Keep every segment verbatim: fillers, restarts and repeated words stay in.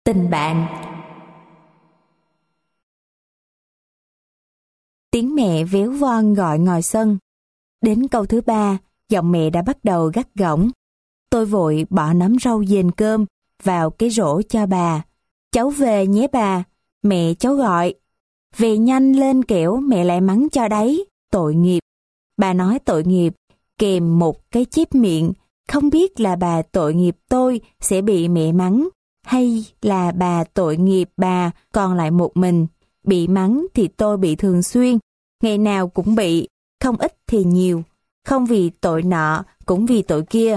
Tình bạn. Tiếng mẹ véo von gọi ngoài sân. Đến câu thứ ba, giọng mẹ đã bắt đầu gắt gỏng. Tôi vội bỏ nắm rau dền cơm vào cái rổ cho bà. Cháu về nhé bà, mẹ cháu gọi. Về nhanh lên kẻo mẹ lại mắng cho đấy, tội nghiệp. Bà nói tội nghiệp, kèm một cái chép miệng, không biết là bà tội nghiệp tôi sẽ bị mẹ mắng, hay là bà tội nghiệp bà còn lại một mình. Bị mắng thì tôi bị thường xuyên, ngày nào cũng bị, không ít thì nhiều, không vì tội nọ cũng vì tội kia.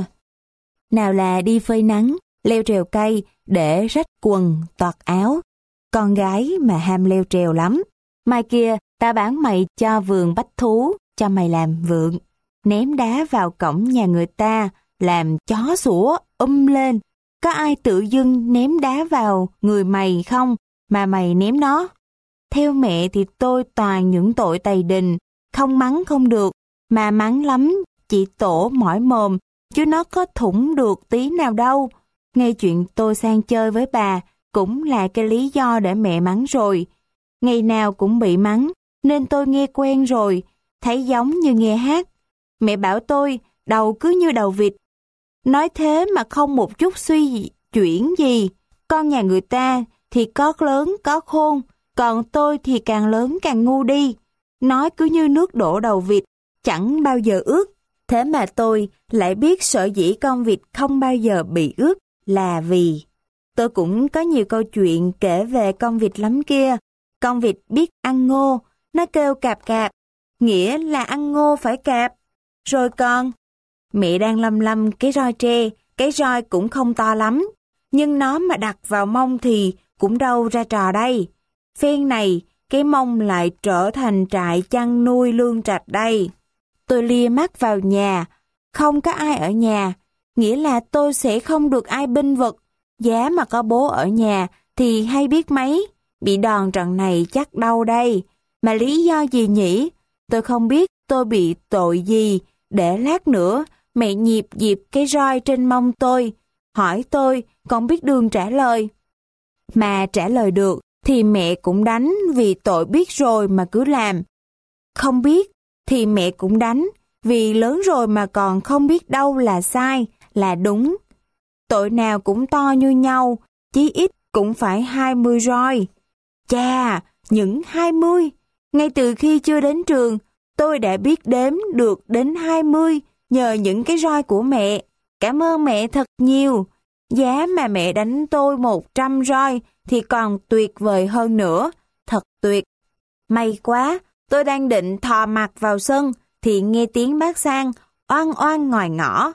Nào là đi phơi nắng, leo trèo cây để rách quần, toạc áo. Con gái mà ham leo trèo lắm. Mai kia ta bán mày cho vườn bách thú, cho mày làm vượng. Ném đá vào cổng nhà người ta, làm chó sủa um lên. Có ai tự dưng ném đá vào người mày không mà mày ném nó? Theo mẹ thì tôi toàn những tội tày đình, không mắng không được, mà mắng lắm chỉ tổ mỏi mồm, chứ nó có thủng được tí nào đâu. Nghe chuyện tôi sang chơi với bà cũng là cái lý do để mẹ mắng rồi. Ngày nào cũng bị mắng, nên tôi nghe quen rồi, thấy giống như nghe hát. Mẹ bảo tôi đầu cứ như đầu vịt. Nói thế mà không một chút suy chuyển gì. Con nhà người ta thì có lớn có khôn, còn tôi thì càng lớn càng ngu đi. Nói cứ như nước đổ đầu vịt, chẳng bao giờ ướt. Thế mà tôi lại biết sở dĩ con vịt không bao giờ bị ướt là vì tôi cũng có nhiều câu chuyện kể về con vịt lắm kia. Con vịt biết ăn ngô, nó kêu cạp cạp, nghĩa là ăn ngô phải cạp. Rồi con, mẹ đang lăm lăm cái roi tre, cái roi cũng không to lắm, nhưng nó mà đặt vào mông thì cũng đâu ra trò đây. Phen này, cái mông lại trở thành trại chăn nuôi lương trạch đây. Tôi lia mắt vào nhà, không có ai ở nhà, nghĩa là tôi sẽ không được ai bênh vực. Giá mà có bố ở nhà thì hay biết mấy, bị đòn trận này chắc đau đây. Mà lý do gì nhỉ? Tôi không biết tôi bị tội gì, để lát nữa mẹ nhịp dịp cái roi trên mông tôi, hỏi tôi còn biết đường trả lời. Mà trả lời được thì mẹ cũng đánh vì tội biết rồi mà cứ làm. Không biết thì mẹ cũng đánh vì lớn rồi mà còn không biết đâu là sai, là đúng. Tội nào cũng to như nhau, chí ít cũng phải hai mươi roi. Chà, những hai mươi. Ngay từ khi chưa đến trường, tôi đã biết đếm được đến hai mươi nhờ những cái roi của mẹ. Cảm ơn mẹ thật nhiều. Giá mà mẹ đánh tôi một trăm roi thì còn tuyệt vời hơn nữa. Thật tuyệt. May quá, tôi đang định thò mặt vào sân thì nghe tiếng bác Sang oan oan ngoài ngõ.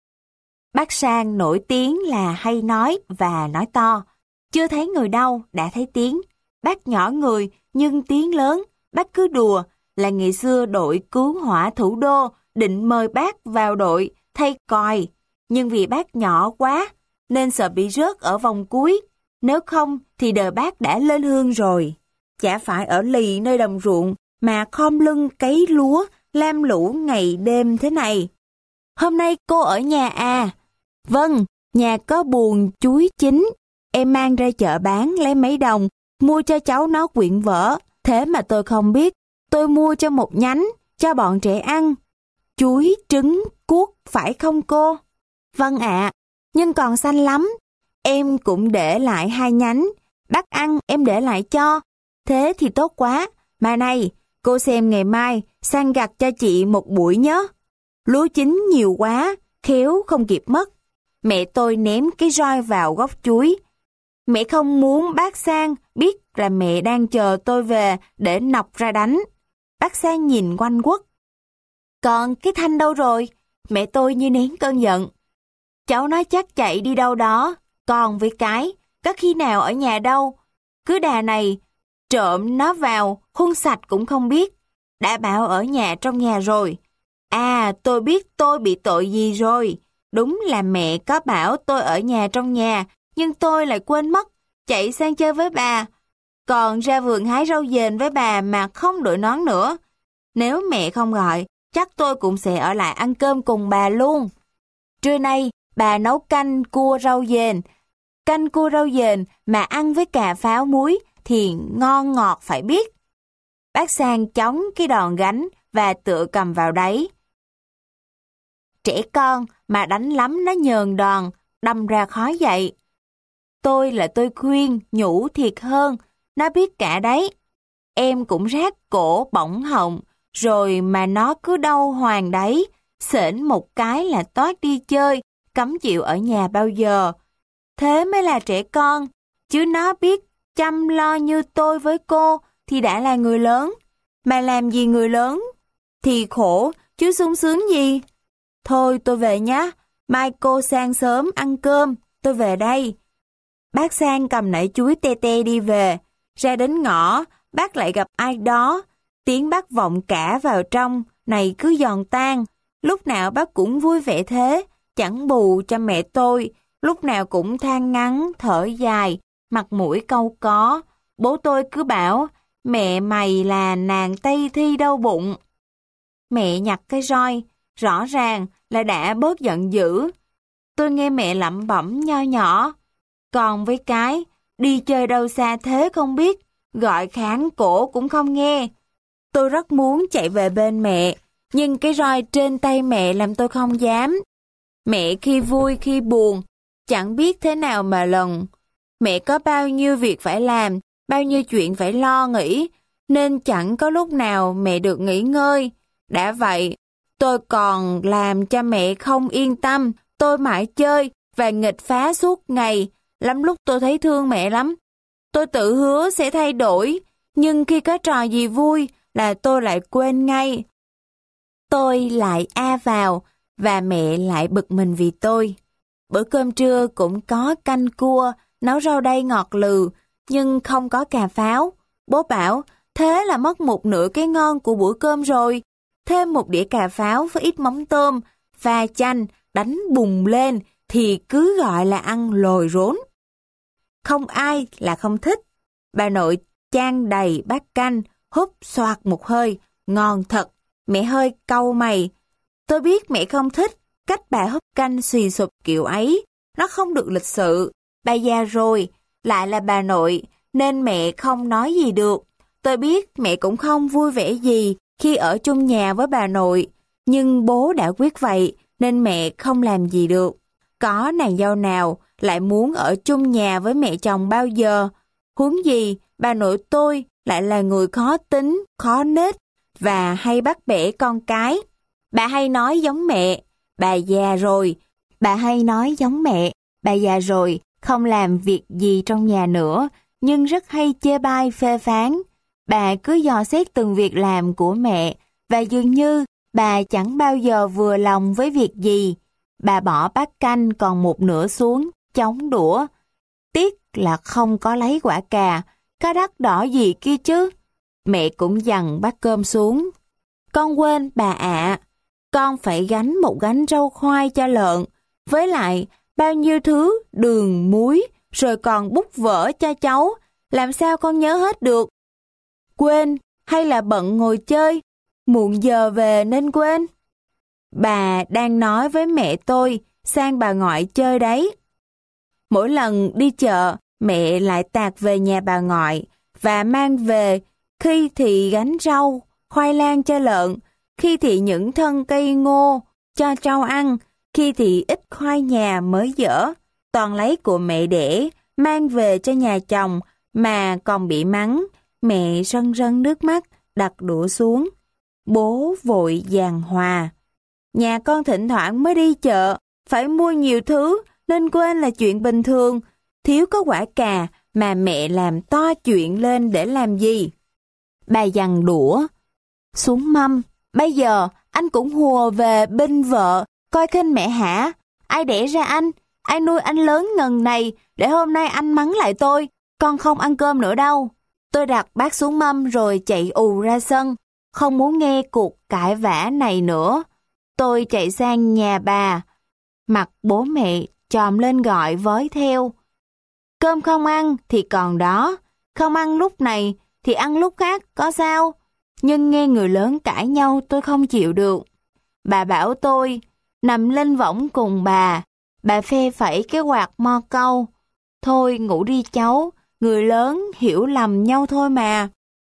Bác Sang nổi tiếng là hay nói và nói to. Chưa thấy người đâu đã thấy tiếng. Bác nhỏ người nhưng tiếng lớn. Bác cứ đùa là ngày xưa đội cứu hỏa thủ đô định mời bác vào đội thay còi. Nhưng vì bác nhỏ quá nên sợ bị rớt ở vòng cuối. Nếu không thì đời bác đã lên hương rồi. Chả phải ở lì nơi đồng ruộng mà khom lưng cấy lúa lam lũ ngày đêm thế này. Hôm nay cô ở nhà à? Vâng, nhà có buồng chuối chín. Em mang ra chợ bán lấy mấy đồng, mua cho cháu nó quyển vở. Thế mà tôi không biết, tôi mua cho một nhánh, cho bọn trẻ ăn. Chuối, trứng, cuốc, phải không cô? Vâng ạ, nhưng còn xanh lắm. Em cũng để lại hai nhánh, bác ăn em để lại cho. Thế thì tốt quá, mà này, cô xem ngày mai sang gặt cho chị một buổi nhé. Lúa chín nhiều quá, khéo không kịp mất. Mẹ tôi ném cái roi vào gốc chuối. Mẹ không muốn bác Sang biết là mẹ đang chờ tôi về để nọc ra đánh. Bác Sang nhìn quanh quất. Còn cái Thanh đâu rồi? Mẹ tôi như nén cơn giận. Cháu nói chắc chạy đi đâu đó. Còn với cái, có khi nào ở nhà đâu. Cứ đà này, trộm nó vào, khuôn sạch cũng không biết. Đã bảo ở nhà trong nhà rồi. À, tôi biết tôi bị tội gì rồi. Đúng là mẹ có bảo tôi ở nhà trong nhà, nhưng tôi lại quên mất, chạy sang chơi với bà. Còn ra vườn hái rau dền với bà mà không đội nón nữa. Nếu mẹ không gọi, chắc tôi cũng sẽ ở lại ăn cơm cùng bà luôn. Trưa nay, bà nấu canh cua rau dền. Canh cua rau dền mà ăn với cà pháo muối thì ngon ngọt phải biết. Bác Sang chống cái đòn gánh và tựa cầm vào đấy. Trẻ con mà đánh lắm nó nhờn đòn, đâm ra khó dậy. Tôi là tôi khuyên, nhủ thiệt hơn, nó biết cả đấy. Em cũng rát cổ bỏng họng, rồi mà nó cứ đau hoàng đấy, xển một cái là toát đi chơi, cấm chịu ở nhà bao giờ. Thế mới là trẻ con, chứ nó biết chăm lo như tôi với cô thì đã là người lớn. Mà làm gì người lớn thì khổ, chứ sung sướng gì. Thôi tôi về nhé, mai cô sang sớm ăn cơm, tôi về đây. Bác Sang cầm nải chuối te te đi về, ra đến ngõ, bác lại gặp ai đó. Tiếng bác vọng cả vào trong, này cứ giòn tan. Lúc nào bác cũng vui vẻ thế, chẳng bù cho mẹ tôi. Lúc nào cũng than ngắn, thở dài, mặt mũi cau có. Bố tôi cứ bảo, mẹ mày là nàng Tây Thi đau bụng. Mẹ nhặt cái roi, rõ ràng là đã bớt giận dữ. Tôi nghe mẹ lẩm bẩm nho nhỏ. Còn với cái, đi chơi đâu xa thế không biết, gọi khán cổ cũng không nghe. Tôi rất muốn chạy về bên mẹ, nhưng cái roi trên tay mẹ làm tôi không dám. Mẹ khi vui khi buồn, chẳng biết thế nào mà lần. Mẹ có bao nhiêu việc phải làm, bao nhiêu chuyện phải lo nghĩ, nên chẳng có lúc nào mẹ được nghỉ ngơi. Đã vậy, tôi còn làm cho mẹ không yên tâm, tôi mãi chơi và nghịch phá suốt ngày. Lắm lúc tôi thấy thương mẹ lắm. Tôi tự hứa sẽ thay đổi, nhưng khi có trò gì vui là tôi lại quên ngay. Tôi lại a vào, và mẹ lại bực mình vì tôi. Bữa cơm trưa cũng có canh cua, nấu rau đay ngọt lừ, nhưng không có cà pháo. Bố bảo, thế là mất một nửa cái ngon của bữa cơm rồi. Thêm một đĩa cà pháo với ít mắm tôm, pha chanh, đánh bùng lên, thì cứ gọi là ăn lồi rốn. Không ai là không thích. Bà nội chan đầy bát canh, húp xoạt một hơi, ngon thật. Mẹ hơi cau mày. Tôi biết mẹ không thích cách bà húp canh xì sụp kiểu ấy. Nó không được lịch sự. Bà già rồi, lại là bà nội, nên mẹ không nói gì được. Tôi biết mẹ cũng không vui vẻ gì khi ở chung nhà với bà nội. Nhưng bố đã quyết vậy, nên mẹ không làm gì được. Có nàng dâu nào lại muốn ở chung nhà với mẹ chồng bao giờ. Huống gì, bà nội tôi lại là người khó tính, khó nết và hay bắt bẻ con cái. Bà hay nói giống mẹ, bà già rồi. Bà hay nói giống mẹ, bà già rồi, không làm việc gì trong nhà nữa, nhưng rất hay chê bai phê phán. Bà cứ dò xét từng việc làm của mẹ, và dường như bà chẳng bao giờ vừa lòng với việc gì. Bà bỏ bát canh còn một nửa xuống, chống đũa. Tiếc là không có lấy quả cà, có đắt đỏ gì kia chứ. Mẹ cũng dằn bát cơm xuống. Con quên bà ạ, con phải gánh một gánh rau khoai cho lợn, với lại bao nhiêu thứ đường, muối, rồi còn bút vở cho cháu, làm sao con nhớ hết được. Quên hay là bận ngồi chơi, muộn giờ về nên quên. Bà đang nói với mẹ tôi sang bà ngoại chơi đấy. Mỗi lần đi chợ, mẹ lại tạt về nhà bà ngoại và mang về, khi thì gánh rau, khoai lang cho lợn, khi thì những thân cây ngô cho trâu ăn, khi thì ít khoai nhà mới dở, toàn lấy của mẹ đẻ, mang về cho nhà chồng mà còn bị mắng. Mẹ rân rân nước mắt, đặt đũa xuống. Bố vội giàn hòa. Nhà con thỉnh thoảng mới đi chợ, phải mua nhiều thứ nên quên là chuyện bình thường. Thiếu có quả cà mà mẹ làm to chuyện lên để làm gì? Bà giằng đũa xuống mâm. Bây giờ anh cũng hùa về binh vợ, coi khinh mẹ hả? Ai đẻ ra anh? Ai nuôi anh lớn ngần này để hôm nay anh mắng lại tôi? Con không ăn cơm nữa đâu. Tôi đặt bát xuống mâm rồi chạy ù ra sân, không muốn nghe cuộc cãi vã này nữa. Tôi chạy sang nhà bà, mặt bố mẹ chòm lên gọi với theo. Cơm không ăn thì còn đó, không ăn lúc này thì ăn lúc khác, có sao? Nhưng nghe người lớn cãi nhau tôi không chịu được. Bà bảo tôi nằm lên võng cùng bà, bà phe phẩy cái quạt mo câu. Thôi ngủ đi cháu, người lớn hiểu lầm nhau thôi mà.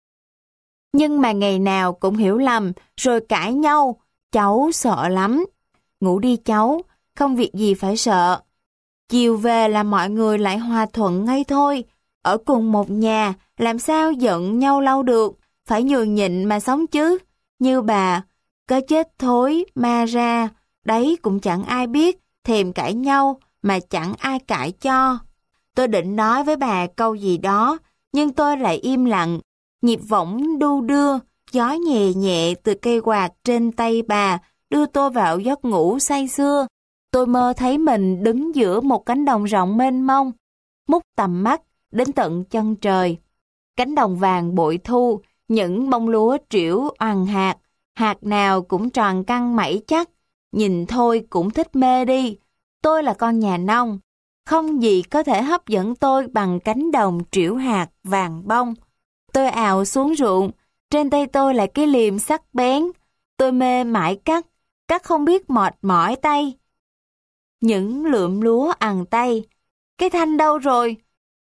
Nhưng mà ngày nào cũng hiểu lầm, rồi cãi nhau, cháu sợ lắm. Ngủ đi cháu, không việc gì phải sợ. Chiều về là mọi người lại hòa thuận ngay thôi. Ở cùng một nhà, làm sao giận nhau lâu được, phải nhường nhịn mà sống chứ. Như bà, có chết thối, ma ra, đấy cũng chẳng ai biết, thèm cãi nhau mà chẳng ai cãi cho. Tôi định nói với bà câu gì đó, nhưng tôi lại im lặng. Nhịp võng đu đưa, gió nhẹ nhẹ từ cây quạt trên tay bà đưa tôi vào giấc ngủ say sưa. Tôi mơ thấy mình đứng giữa một cánh đồng rộng mênh mông, múc tầm mắt đến tận chân trời. Cánh đồng vàng bội thu, những bông lúa trĩu oằn hạt, hạt nào cũng tròn căng mẩy chắc, nhìn thôi cũng thích mê đi. Tôi là con nhà nông, không gì có thể hấp dẫn tôi bằng cánh đồng trĩu hạt vàng bông. Tôi ào xuống ruộng, trên tay tôi là cái liềm sắc bén. Tôi mê mải cắt, cắt không biết mệt mỏi tay. Những lượm lúa ằn tay. Cái thanh đâu rồi?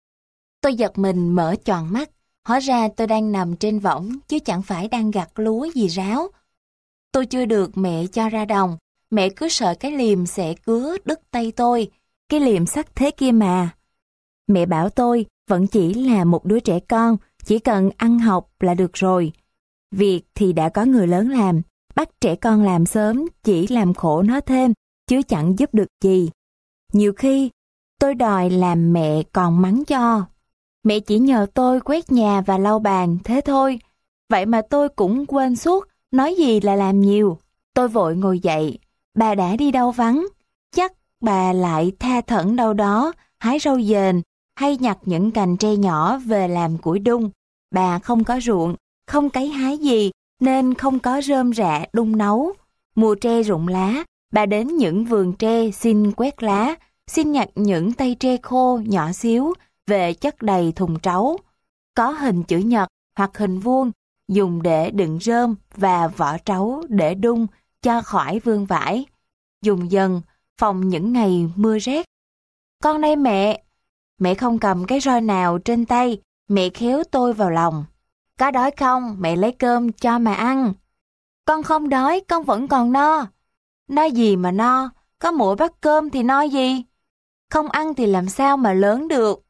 Tôi giật mình mở tròn mắt. Hóa ra tôi đang nằm trên võng, chứ chẳng phải đang gặt lúa gì ráo. Tôi chưa được mẹ cho ra đồng. Mẹ cứ sợ cái liềm sẽ cứa đứt tay tôi. Cái liềm sắt thế kia mà. Mẹ bảo tôi vẫn chỉ là một đứa trẻ con, chỉ cần ăn học là được rồi. Việc thì đã có người lớn làm, bắt trẻ con làm sớm chỉ làm khổ nó thêm, chứ chẳng giúp được gì. Nhiều khi, tôi đòi làm mẹ còn mắng cho. Mẹ chỉ nhờ tôi quét nhà và lau bàn, thế thôi. Vậy mà tôi cũng quên suốt, nói gì là làm nhiều. Tôi vội ngồi dậy, bà đã đi đâu vắng. Chắc bà lại tha thẩn đâu đó, hái rau dền, hay nhặt những cành tre nhỏ về làm củi đun. Bà không có ruộng, không cấy hái gì, nên không có rơm rạ đun nấu. Mùa tre rụng lá, bà đến những vườn tre xin quét lá, xin nhặt những tay tre khô nhỏ xíu, về chất đầy thùng trấu. Có hình chữ nhật hoặc hình vuông, dùng để đựng rơm và vỏ trấu để đun cho khỏi vương vãi. Dùng dần, phòng những ngày mưa rét. Con đây mẹ. Mẹ không cầm cái roi nào trên tay, mẹ khéo tôi vào lòng. Có đói không, mẹ lấy cơm cho mà ăn. Con không đói, con vẫn còn no. No gì mà no, có mỗi bát cơm thì no gì. Không ăn thì làm sao mà lớn được.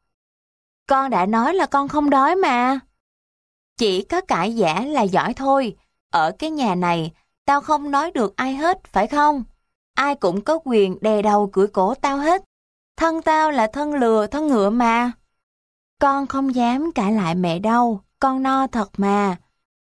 Con đã nói là con không đói mà. Chỉ có cãi giả là giỏi thôi. Ở cái nhà này, tao không nói được ai hết, phải không? Ai cũng có quyền đè đầu cưỡi cổ tao hết. Thân tao là thân lừa, thân ngựa mà. Con không dám cãi lại mẹ đâu, con no thật mà.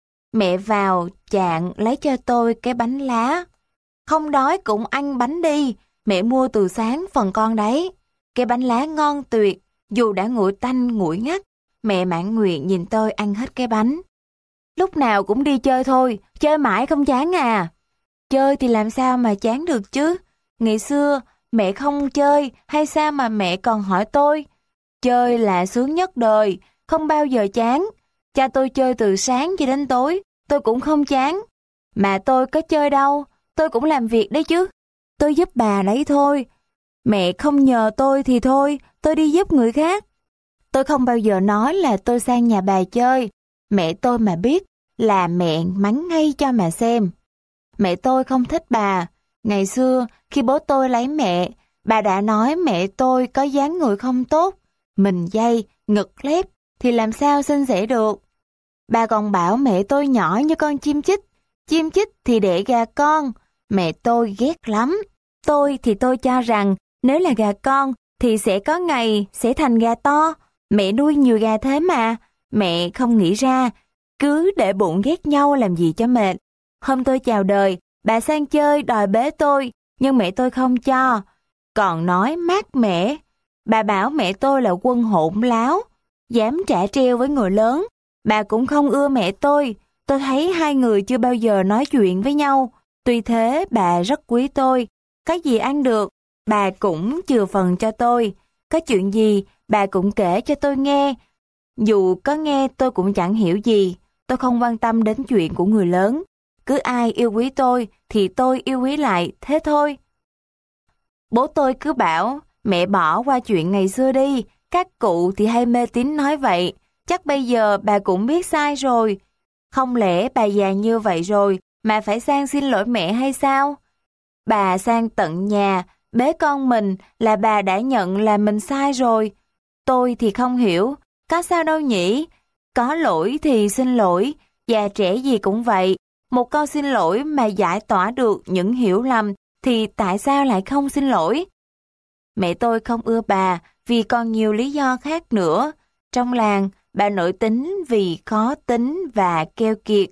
Mẹ vào chạng lấy cho tôi cái bánh lá. Không đói cũng ăn bánh đi, mẹ mua từ sáng phần con đấy. Cái bánh lá ngon tuyệt, dù đã nguội tanh nguội ngắt. Mẹ mãn nguyện nhìn tôi ăn hết cái bánh. Lúc nào cũng đi chơi thôi, chơi mãi không chán à. Chơi thì làm sao mà chán được chứ. Ngày xưa, mẹ không chơi hay sao mà mẹ còn hỏi tôi. Chơi là sướng nhất đời, không bao giờ chán. Cha tôi chơi từ sáng cho đến tối, tôi cũng không chán. Mà tôi có chơi đâu, tôi cũng làm việc đấy chứ. Tôi giúp bà đấy thôi. Mẹ không nhờ tôi thì thôi, tôi đi giúp người khác. Tôi không bao giờ nói là tôi sang nhà bà chơi. Mẹ tôi mà biết là mẹ mắng ngay cho mà xem. Mẹ tôi không thích bà. Ngày xưa, khi bố tôi lấy mẹ, bà đã nói mẹ tôi có dáng người không tốt. Mình dây, ngực lép thì làm sao xinh xẻ được. Bà còn bảo mẹ tôi nhỏ như con chim chích. Chim chích thì đẻ gà con. Mẹ tôi ghét lắm. Tôi thì tôi cho rằng nếu là gà con thì sẽ có ngày sẽ thành gà to. Mẹ nuôi nhiều gà thế mà. Mẹ không nghĩ ra. Cứ để bụng ghét nhau làm gì cho mệt. Hôm tôi chào đời, bà sang chơi đòi bế tôi, nhưng mẹ tôi không cho. Còn nói mát mẻ. Bà bảo mẹ tôi là quân hỗn láo, dám trả treo với người lớn. Bà cũng không ưa mẹ tôi. Tôi thấy hai người chưa bao giờ nói chuyện với nhau. Tuy thế bà rất quý tôi. Cái gì ăn được, bà cũng chừa phần cho tôi. Có chuyện gì, bà cũng kể cho tôi nghe. Dù có nghe tôi cũng chẳng hiểu gì. Tôi không quan tâm đến chuyện của người lớn. Cứ ai yêu quý tôi thì tôi yêu quý lại, thế thôi. Bố tôi cứ bảo, mẹ bỏ qua chuyện ngày xưa đi, Các cụ thì hay mê tín nói vậy, chắc bây giờ bà cũng biết sai rồi. Không lẽ bà già như vậy rồi mà phải sang xin lỗi mẹ hay sao? Bà sang tận nhà, bế con mình là bà đã nhận là mình sai rồi. Tôi thì không hiểu, có sao đâu nhỉ? Có lỗi thì xin lỗi, già trẻ gì cũng vậy. Một câu xin lỗi mà giải tỏa được những hiểu lầm thì tại sao lại không xin lỗi? Mẹ tôi không ưa bà vì còn nhiều lý do khác nữa. Trong làng, bà nổi tính vì khó tính và keo kiệt.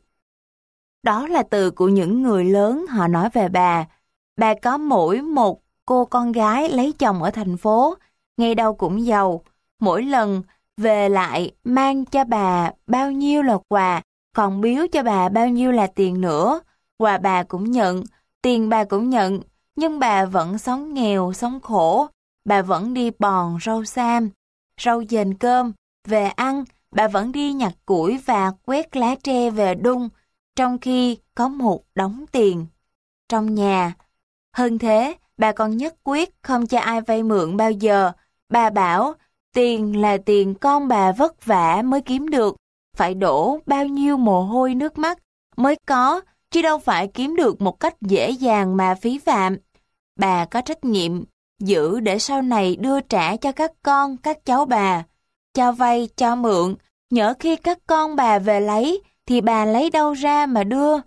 Đó là từ của những người lớn họ nói về bà. Bà có mỗi một cô con gái lấy chồng ở thành phố, ngày đâu cũng giàu. Mỗi lần về lại mang cho bà bao nhiêu là quà, còn biếu cho bà bao nhiêu là tiền nữa. Quà bà cũng nhận, tiền bà cũng nhận, nhưng bà vẫn sống nghèo, sống khổ. Bà vẫn đi bòn rau sam, rau dền cơm, về ăn, bà vẫn đi nhặt củi và quét lá tre về đun, trong khi có một đống tiền trong nhà. Hơn thế, bà còn nhất quyết không cho ai vay mượn bao giờ. Bà bảo, tiền là tiền con bà vất vả mới kiếm được, phải đổ bao nhiêu mồ hôi nước mắt mới có, chứ đâu phải kiếm được một cách dễ dàng mà phí phạm. Bà có trách nhiệm giữ để sau này đưa trả cho các con, các cháu bà. Cho vay, cho mượn, nhỡ khi các con bà về lấy, thì bà lấy đâu ra mà đưa.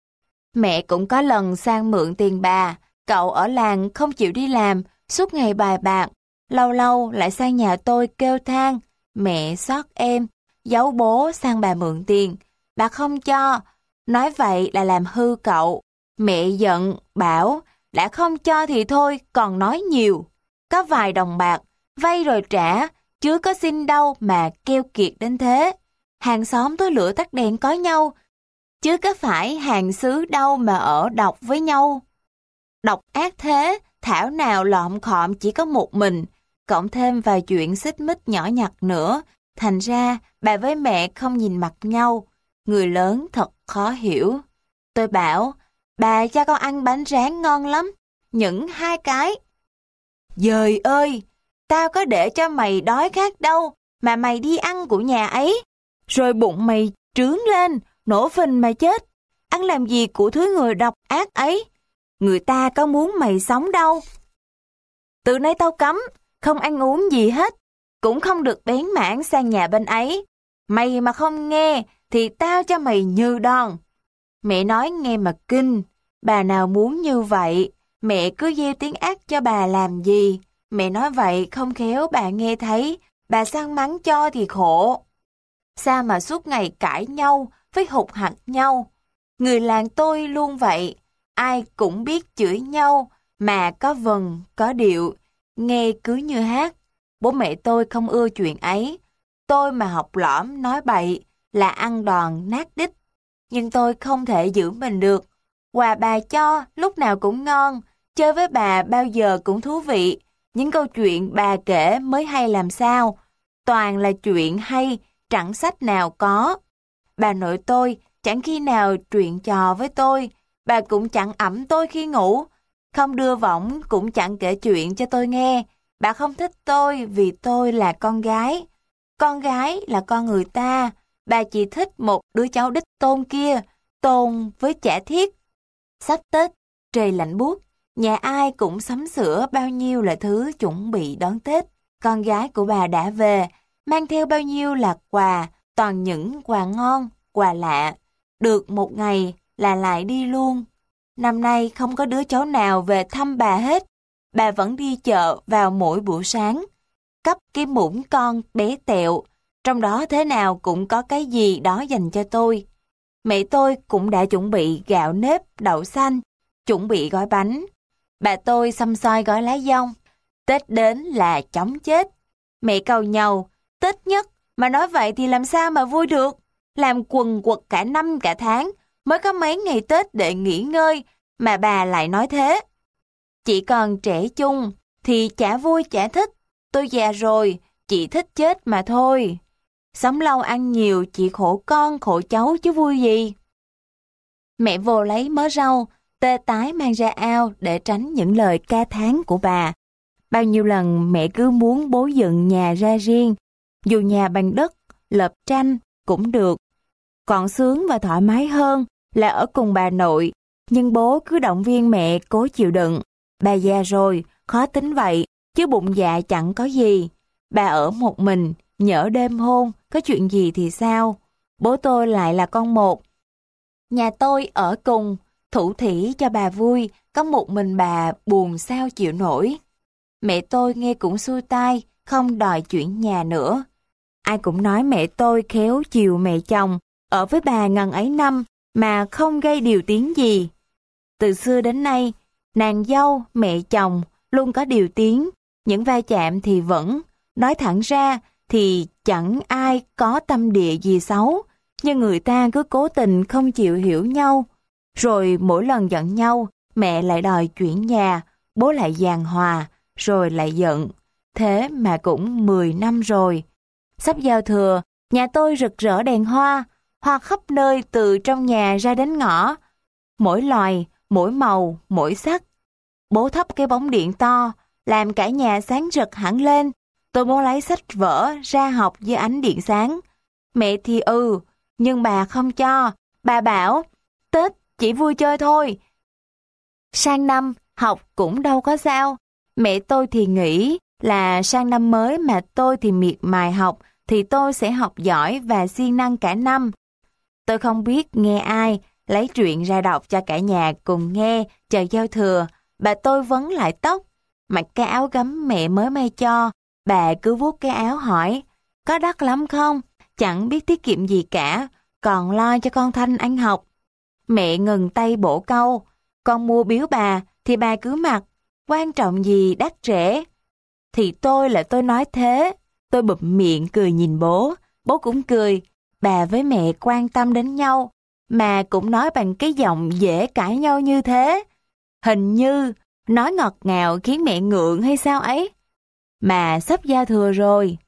Mẹ cũng có lần sang mượn tiền bà, cậu ở làng không chịu đi làm, suốt ngày bài bạc, lâu lâu lại sang nhà tôi kêu than, mẹ xót em, giấu bố sang bà mượn tiền. Bà không cho, nói vậy là làm hư cậu. Mẹ giận, bảo, đã không cho thì thôi, còn nói nhiều. Có vài đồng bạc, vay rồi trả, chứ có xin đâu mà keo kiệt đến thế. Hàng xóm tối lửa tắt đèn có nhau, chứ có phải hàng xứ đâu mà ở độc với nhau. Độc ác thế, thảo nào lọm khọm chỉ có một mình, cộng thêm vài chuyện xích mích nhỏ nhặt nữa. Thành ra, bà với mẹ không nhìn mặt nhau. Người lớn thật khó hiểu. Tôi bảo, bà cho con ăn bánh rán ngon lắm, những hai cái. Dời ơi, tao có để cho mày đói khát đâu, mà mày đi ăn của nhà ấy. Rồi bụng mày trướng lên, nổ phình mà chết. Ăn làm gì của thứ người độc ác ấy. Người ta có muốn mày sống đâu. Từ nay tao cấm, không ăn uống gì hết, cũng không được bén mảng sang nhà bên ấy. Mày mà không nghe, thì tao cho mày như đòn. Mẹ nói nghe mà kinh, bà nào muốn như vậy, mẹ cứ gieo tiếng ác cho bà làm gì. Mẹ nói vậy không khéo bà nghe thấy, bà săn mắng cho thì khổ. Sao mà suốt ngày cãi nhau, với hụt hặc nhau. Người làng tôi luôn vậy, ai cũng biết chửi nhau, mà có vần, có điệu, nghe cứ như hát. Bố mẹ tôi không ưa chuyện ấy. Tôi mà học lõm nói bậy là ăn đòn nát đít. Nhưng tôi không thể giữ mình được. Quà bà cho lúc nào cũng ngon, chơi với bà bao giờ cũng thú vị. Những câu chuyện bà kể mới hay làm sao. Toàn là chuyện hay, chẳng sách nào có. Bà nội tôi chẳng khi nào chuyện trò với tôi. Bà cũng chẳng ẵm tôi khi ngủ. Không đưa võng cũng chẳng kể chuyện cho tôi nghe. Bà không thích tôi vì tôi là con gái. Con gái là con người ta. Bà chỉ thích một đứa cháu đích tôn kia, tôn với chả thiết. Sắp Tết, trời lạnh buốt, nhà ai cũng sắm sửa bao nhiêu là thứ chuẩn bị đón Tết. Con gái của bà đã về, mang theo bao nhiêu là quà, toàn những quà ngon, quà lạ. Được một ngày là lại đi luôn. Năm nay không có đứa cháu nào về thăm bà hết. Bà vẫn đi chợ vào mỗi buổi sáng, cấp cái muỗng con bé tẹo, trong đó thế nào cũng có cái gì đó dành cho tôi. Mẹ tôi cũng đã chuẩn bị gạo nếp, đậu xanh, chuẩn bị gói bánh. Bà tôi xăm xoi gói lá dong. Tết đến là chóng chết. Mẹ cầu nhau, Tết nhất, mà nói vậy thì làm sao mà vui được. Làm quần quật cả năm cả tháng, mới có mấy ngày Tết để nghỉ ngơi, mà bà lại nói thế. Chị còn trẻ chung, thì chả vui chả thích. Tôi già rồi, chị thích chết mà thôi. Sống lâu ăn nhiều, chị khổ con, khổ cháu chứ vui gì. Mẹ vô lấy mớ rau, tê tái mang ra ao để tránh những lời ca thán của bà. Bao nhiêu lần mẹ cứ muốn bố dựng nhà ra riêng, dù nhà bằng đất, lợp tranh cũng được. Còn sướng và thoải mái hơn là ở cùng bà nội, nhưng bố cứ động viên mẹ cố chịu đựng. Bà già rồi, khó tính vậy, chứ bụng dạ chẳng có gì. Bà ở một mình, nhỡ đêm hôn, có chuyện gì thì sao? Bố tôi lại là con một. Nhà tôi ở cùng, thủ thỉ cho bà vui, có một mình bà buồn sao chịu nổi. Mẹ tôi nghe cũng xuôi tai, không đòi chuyển nhà nữa. Ai cũng nói mẹ tôi khéo chiều mẹ chồng, ở với bà ngần ấy năm mà không gây điều tiếng gì. Từ xưa đến nay, nàng dâu, mẹ chồng luôn có điều tiếng, những va chạm thì vẫn, nói thẳng ra thì chẳng ai có tâm địa gì xấu, nhưng người ta cứ cố tình không chịu hiểu nhau. Rồi mỗi lần giận nhau, mẹ lại đòi chuyển nhà, bố lại giằng hòa, rồi lại giận. Thế mà cũng mười năm rồi. Sắp giao thừa, nhà tôi rực rỡ đèn hoa, hoa khắp nơi từ trong nhà ra đến ngõ. Mỗi loài, mỗi màu, mỗi sắc. Bố thắp cái bóng điện to, làm cả nhà sáng rực hẳn lên. Tôi muốn lấy sách vở ra học dưới ánh điện sáng. Mẹ thì ừ, nhưng bà không cho. Bà bảo, Tết chỉ vui chơi thôi. Sang năm, học cũng đâu có sao. Mẹ tôi thì nghĩ là sang năm mới mà tôi thì miệt mài học, thì tôi sẽ học giỏi và siêng năng cả năm. Tôi không biết nghe ai lấy chuyện ra đọc cho cả nhà cùng nghe chờ giao thừa. Bà tôi vấn lại tóc, mặc cái áo gấm mẹ mới may cho. Bà cứ vuốt cái áo hỏi, có đắt lắm không? Chẳng biết tiết kiệm gì cả, còn lo cho con Thanh ăn học. Mẹ ngừng tay bổ câu, con mua biếu bà thì bà cứ mặc, quan trọng gì đắt rẻ. Thì tôi là tôi nói thế. Tôi bụm miệng cười nhìn bố, bố cũng cười. Bà với mẹ quan tâm đến nhau, mà cũng nói bằng cái giọng dễ cãi nhau như thế. Hình như nói ngọt ngào khiến mẹ ngượng hay sao ấy. Mà sắp giao thừa rồi.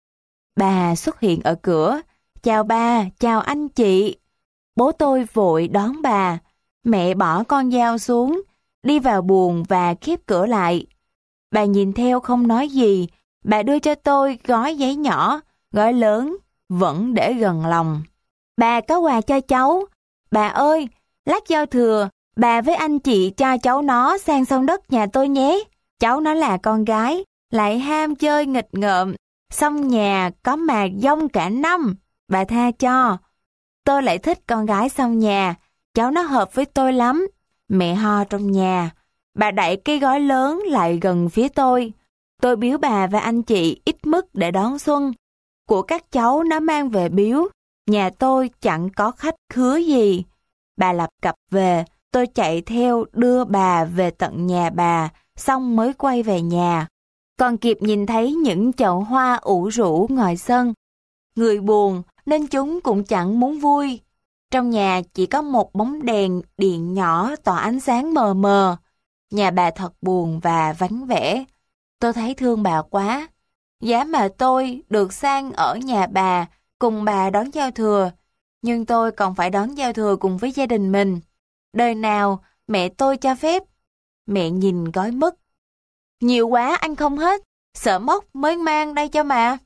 Bà xuất hiện ở cửa, chào ba, chào anh chị. Bố tôi vội đón bà. Mẹ bỏ con dao xuống, đi vào buồng và khép cửa lại. Bà nhìn theo không nói gì. Bà đưa cho tôi gói giấy nhỏ, gói lớn, vẫn để gần lòng. Bà có quà cho cháu. Bà ơi, lát giao thừa, bà với anh chị cho cháu nó sang sông đất nhà tôi nhé. Cháu nó là con gái, lại ham chơi nghịch ngợm, xong nhà có mà dông cả năm. Bà tha cho. Tôi lại thích con gái xong nhà, cháu nó hợp với tôi lắm. Mẹ ho trong nhà. Bà đẩy cái gói lớn lại gần phía tôi. Tôi biếu bà và anh chị ít mức để đón xuân. Của các cháu nó mang về biếu. Nhà tôi chẳng có khách khứa gì. Bà lập cập về, tôi chạy theo đưa bà về tận nhà bà, xong mới quay về nhà. Còn kịp nhìn thấy những chậu hoa ủ rũ ngoài sân. Người buồn nên chúng cũng chẳng muốn vui. Trong nhà chỉ có một bóng đèn điện nhỏ tỏa ánh sáng mờ mờ. Nhà bà thật buồn và vắng vẻ. Tôi thấy thương bà quá. Giá mà tôi được sang ở nhà bà, cùng bà đón giao thừa. Nhưng tôi còn phải đón giao thừa cùng với gia đình mình. Đời nào mẹ tôi cho phép. Mẹ nhìn gói mứt. Nhiều quá ăn không hết, sợ mốc mới mang đây cho mà.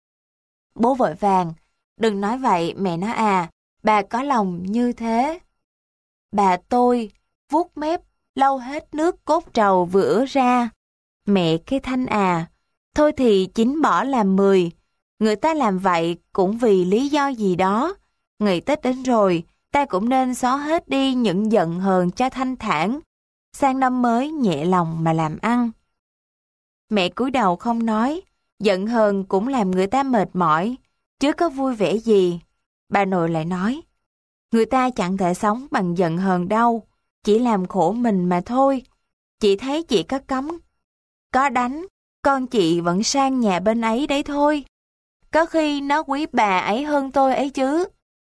Bố vội vàng. Đừng nói vậy mẹ nói à, bà có lòng như thế. Bà tôi vuốt mép, lau hết nước cốt trầu vừa ứa ra. Mẹ cái Thanh à, thôi thì chín bỏ làm mười. Người ta làm vậy cũng vì lý do gì đó. Ngày Tết đến rồi, ta cũng nên xóa hết đi những giận hờn cho thanh thản. Sang năm mới nhẹ lòng mà làm ăn. Mẹ cúi đầu không nói, giận hờn cũng làm người ta mệt mỏi, chứ có vui vẻ gì. Bà nội lại nói, người ta chẳng thể sống bằng giận hờn đâu, chỉ làm khổ mình mà thôi. Chị thấy chị có cấm, có đánh, con chị vẫn sang nhà bên ấy đấy thôi. Có khi nó quý bà ấy hơn tôi ấy chứ.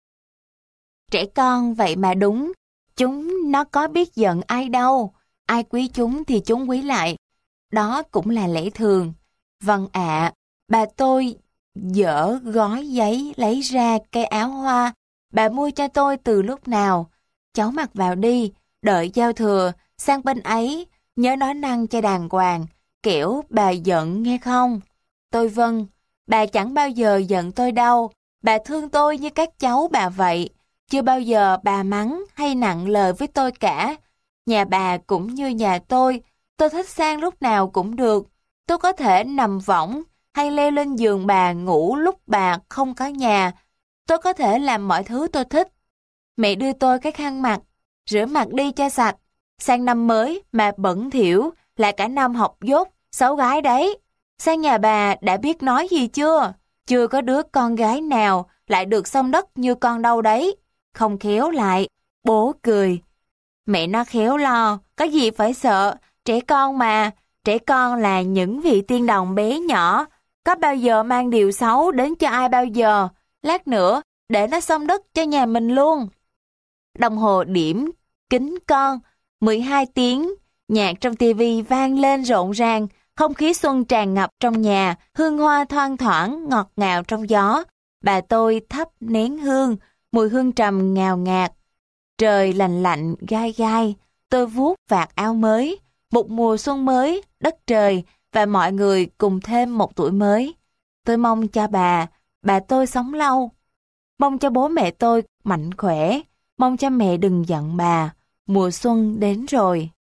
Trẻ con vậy mà đúng, chúng nó có biết giận ai đâu, ai quý chúng thì chúng quý lại. Đó cũng là lẽ thường. Vâng ạ, bà tôi dở gói giấy lấy ra cây áo hoa. Bà mua cho tôi từ lúc nào? Cháu mặc vào đi, đợi giao thừa, sang bên ấy, nhớ nói năng cho đàng hoàng. kiểu bà giận nghe không? Tôi vâng, bà chẳng bao giờ giận tôi đâu, bà thương tôi như các cháu bà vậy, chưa bao giờ bà mắng hay nặng lời với tôi cả. Nhà bà cũng như nhà tôi, tôi thích sang lúc nào cũng được, tôi có thể nằm võng hay leo lên giường bà ngủ lúc bà không có nhà, tôi có thể làm mọi thứ tôi thích. Mẹ đưa tôi cái khăn mặt, rửa mặt đi cho sạch, sang năm mới mà bẩn thỉu là cả năm học dốt, xấu gái đấy. Sang nhà bà đã biết nói gì chưa? Chưa có đứa con gái nào lại được xông đất như con đâu đấy. Không khéo lại, bố cười. Mẹ nó khéo lo, có gì phải sợ, trẻ con mà, trẻ con là những vị tiên đồng bé nhỏ, có bao giờ mang điều xấu đến cho ai bao giờ, lát nữa để nó xông đất cho nhà mình luôn. Đồng hồ điểm, kính con, mười hai tiếng, nhạc trong tivi vang lên rộn ràng, không khí xuân tràn ngập trong nhà, hương hoa thoang thoảng ngọt ngào trong gió. Bà tôi thắp nén hương, mùi hương trầm ngào ngạt. Trời lạnh lạnh, gai gai, tôi vuốt vạt áo mới, một mùa xuân mới, đất trời và mọi người cùng thêm một tuổi mới. Tôi mong cho bà, bà tôi sống lâu. Mong cho bố mẹ tôi mạnh khỏe, mong cho mẹ đừng giận bà. Mùa xuân đến rồi.